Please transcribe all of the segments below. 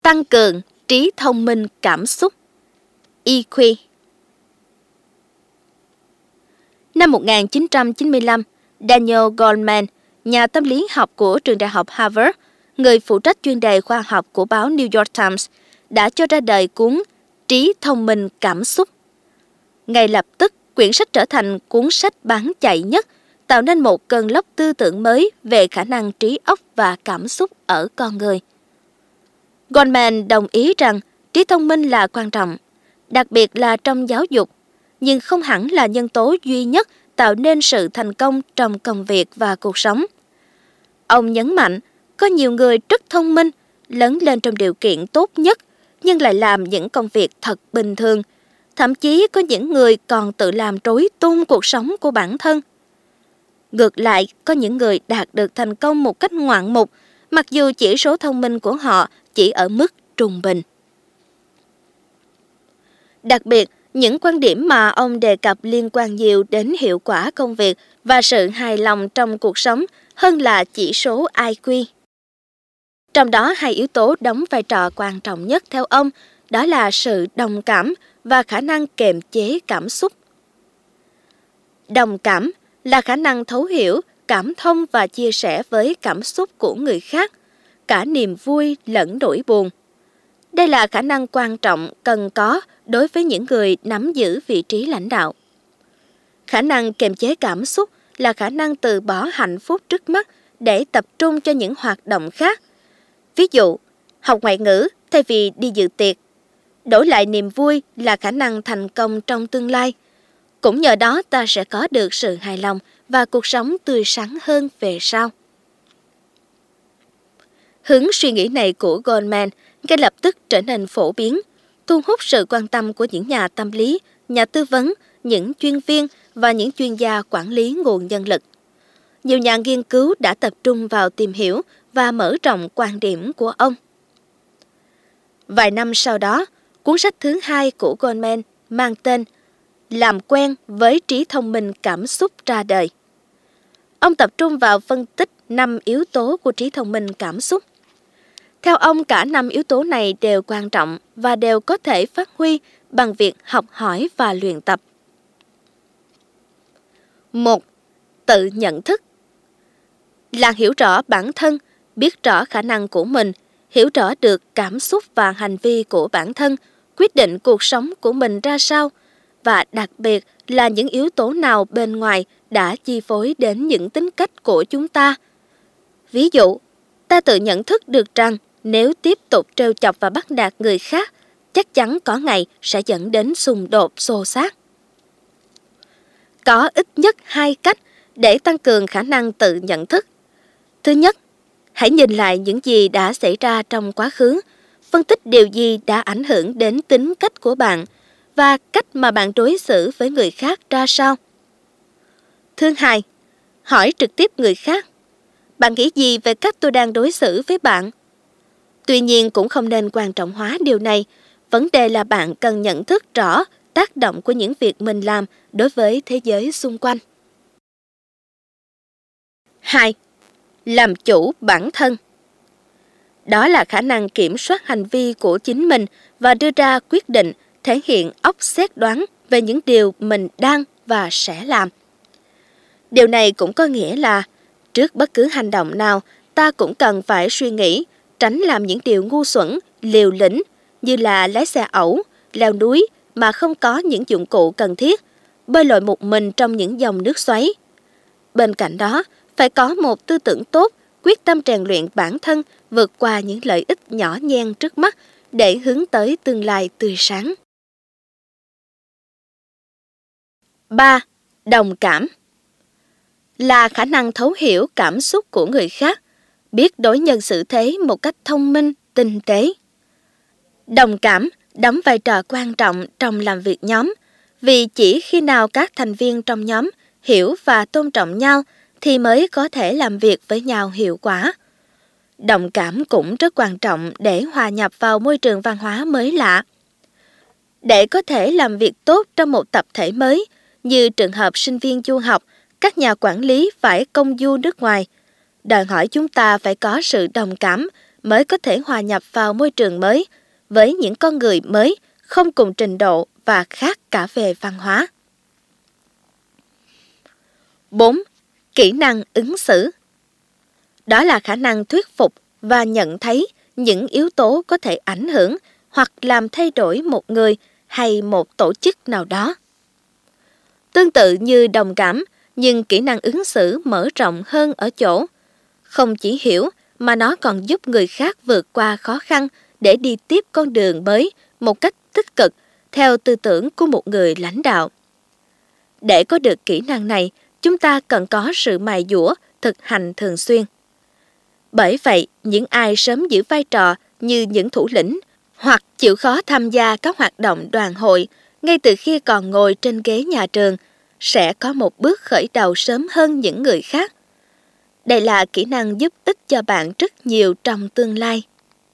Tăng cường trí thông minh cảm xúc EQ. Năm 1995, Daniel Goleman, nhà tâm lý học của trường đại học Harvard, người phụ trách chuyên đề khoa học của báo New York Times, đã cho ra đời cuốn Trí thông minh cảm xúc. Ngay lập tức, quyển sách trở thành cuốn sách bán chạy nhất, tạo nên một cơn lốc tư tưởng mới về khả năng trí óc và cảm xúc ở con người. Goleman đồng ý rằng trí thông minh là quan trọng, đặc biệt là trong giáo dục, nhưng không hẳn là nhân tố duy nhất tạo nên sự thành công trong công việc và cuộc sống. Ông nhấn mạnh, có nhiều người rất thông minh, lớn lên trong điều kiện tốt nhất, nhưng lại làm những công việc thật bình thường. Thậm chí có những người còn tự làm rối tung cuộc sống của bản thân. Ngược lại, có những người đạt được thành công một cách ngoạn mục, mặc dù chỉ số thông minh của họ chỉ ở mức trung bình. Đặc biệt, những quan điểm mà ông đề cập liên quan nhiều đến hiệu quả công việc và sự hài lòng trong cuộc sống hơn là chỉ số IQ. Trong đó, hai yếu tố đóng vai trò quan trọng nhất theo ông, đó là sự đồng cảm và khả năng kiềm chế cảm xúc. Đồng cảm là khả năng thấu hiểu, cảm thông và chia sẻ với cảm xúc của người khác, cả niềm vui lẫn nỗi buồn. Đây là khả năng quan trọng cần có đối với những người nắm giữ vị trí lãnh đạo. Khả năng kiềm chế cảm xúc là khả năng từ bỏ hạnh phúc trước mắt để tập trung cho những hoạt động khác. Ví dụ, học ngoại ngữ thay vì đi dự tiệc. Đổi lại niềm vui là khả năng thành công trong tương lai. Cũng nhờ đó ta sẽ có được sự hài lòng và cuộc sống tươi sáng hơn về sau. Hướng suy nghĩ này của Goleman ngay lập tức trở nên phổ biến, thu hút sự quan tâm của những nhà tâm lý, nhà tư vấn, những chuyên viên và những chuyên gia quản lý nguồn nhân lực. Nhiều nhà nghiên cứu đã tập trung vào tìm hiểu và mở rộng quan điểm của ông. Vài năm sau đó, cuốn sách thứ hai của Goleman mang tên Làm quen với trí thông minh cảm xúc ra đời. Ông tập trung vào phân tích 5 yếu tố của trí thông minh cảm xúc. Theo ông, cả 5 yếu tố này đều quan trọng và đều có thể phát huy bằng việc học hỏi và luyện tập. 1. Tự nhận thức là hiểu rõ bản thân, biết rõ khả năng của mình, hiểu rõ được cảm xúc và hành vi của bản thân, quyết định cuộc sống của mình ra sao, và đặc biệt là những yếu tố nào bên ngoài đã chi phối đến những tính cách của chúng ta. Ví dụ, ta tự nhận thức được rằng nếu tiếp tục trêu chọc và bắt nạt người khác, chắc chắn có ngày sẽ dẫn đến xung đột xô xát. Có ít nhất 2 cách để tăng cường khả năng tự nhận thức. Thứ nhất, hãy nhìn lại những gì đã xảy ra trong quá khứ, phân tích điều gì đã ảnh hưởng đến tính cách của bạn và cách mà bạn đối xử với người khác ra sao. Thứ hai, hỏi trực tiếp người khác. Bạn nghĩ gì về cách tôi đang đối xử với bạn? Tuy nhiên cũng không nên quan trọng hóa điều này. Vấn đề là bạn cần nhận thức rõ tác động của những việc mình làm đối với thế giới xung quanh. 2. Làm chủ bản thân. Đó là khả năng kiểm soát hành vi của chính mình và đưa ra quyết định, thể hiện óc xét đoán về những điều mình đang và sẽ làm. Điều này cũng có nghĩa là trước bất cứ hành động nào, ta cũng cần phải suy nghĩ, tránh làm những điều ngu xuẩn, liều lĩnh như là lái xe ẩu, leo núi mà không có những dụng cụ cần thiết, bơi lội một mình trong những dòng nước xoáy. Bên cạnh đó, phải có một tư tưởng tốt, quyết tâm rèn luyện bản thân vượt qua những lợi ích nhỏ nhen trước mắt để hướng tới tương lai tươi sáng. 3. Đồng cảm là khả năng thấu hiểu cảm xúc của người khác, biết đối nhân xử thế một cách thông minh, tinh tế. Đồng cảm đóng vai trò quan trọng trong làm việc nhóm, vì chỉ khi nào các thành viên trong nhóm hiểu và tôn trọng nhau thì mới có thể làm việc với nhau hiệu quả. Đồng cảm cũng rất quan trọng để hòa nhập vào môi trường văn hóa mới lạ. Để có thể làm việc tốt trong một tập thể mới, như trường hợp sinh viên du học, các nhà quản lý phải công du nước ngoài, đòi hỏi chúng ta phải có sự đồng cảm, mới có thể hòa nhập vào môi trường mới với những con người mới không cùng trình độ và khác cả về văn hóa. 4. Kỹ năng ứng xử. Đó là khả năng thuyết phục và nhận thấy những yếu tố có thể ảnh hưởng hoặc làm thay đổi một người hay một tổ chức nào đó. Tương tự như đồng cảm, nhưng kỹ năng ứng xử mở rộng hơn ở chỗ không chỉ hiểu mà nó còn giúp người khác vượt qua khó khăn để đi tiếp con đường mới một cách tích cực theo tư tưởng của một người lãnh đạo. Để có được kỹ năng này, chúng ta cần có sự mài dũa, thực hành thường xuyên. Bởi vậy, những ai sớm giữ vai trò như những thủ lĩnh hoặc chịu khó tham gia các hoạt động đoàn hội ngay từ khi còn ngồi trên ghế nhà trường sẽ có một bước khởi đầu sớm hơn những người khác. Đây là kỹ năng giúp ích cho bạn rất nhiều trong tương lai.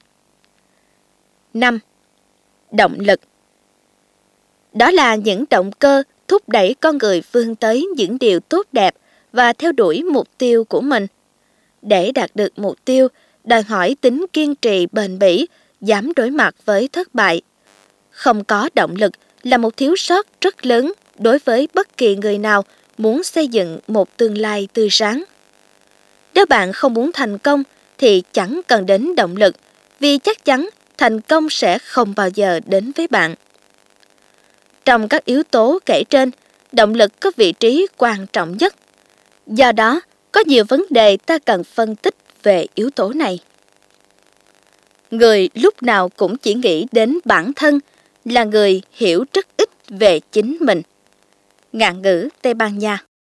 5. Động lực. Đó là những động cơ thúc đẩy con người vươn tới những điều tốt đẹp và theo đuổi mục tiêu của mình. Để đạt được mục tiêu, đòi hỏi tính kiên trì bền bỉ, dám đối mặt với thất bại. Không có động lực là một thiếu sót rất lớn đối với bất kỳ người nào muốn xây dựng một tương lai tươi sáng. Nếu bạn không muốn thành công thì chẳng cần đến động lực, vì chắc chắn thành công sẽ không bao giờ đến với bạn. Trong các yếu tố kể trên, động lực có vị trí quan trọng nhất. Do đó, có nhiều vấn đề ta cần phân tích về yếu tố này. Người lúc nào cũng chỉ nghĩ đến bản thân là người hiểu rất ít về chính mình. Ngạn ngữ Tây Ban Nha.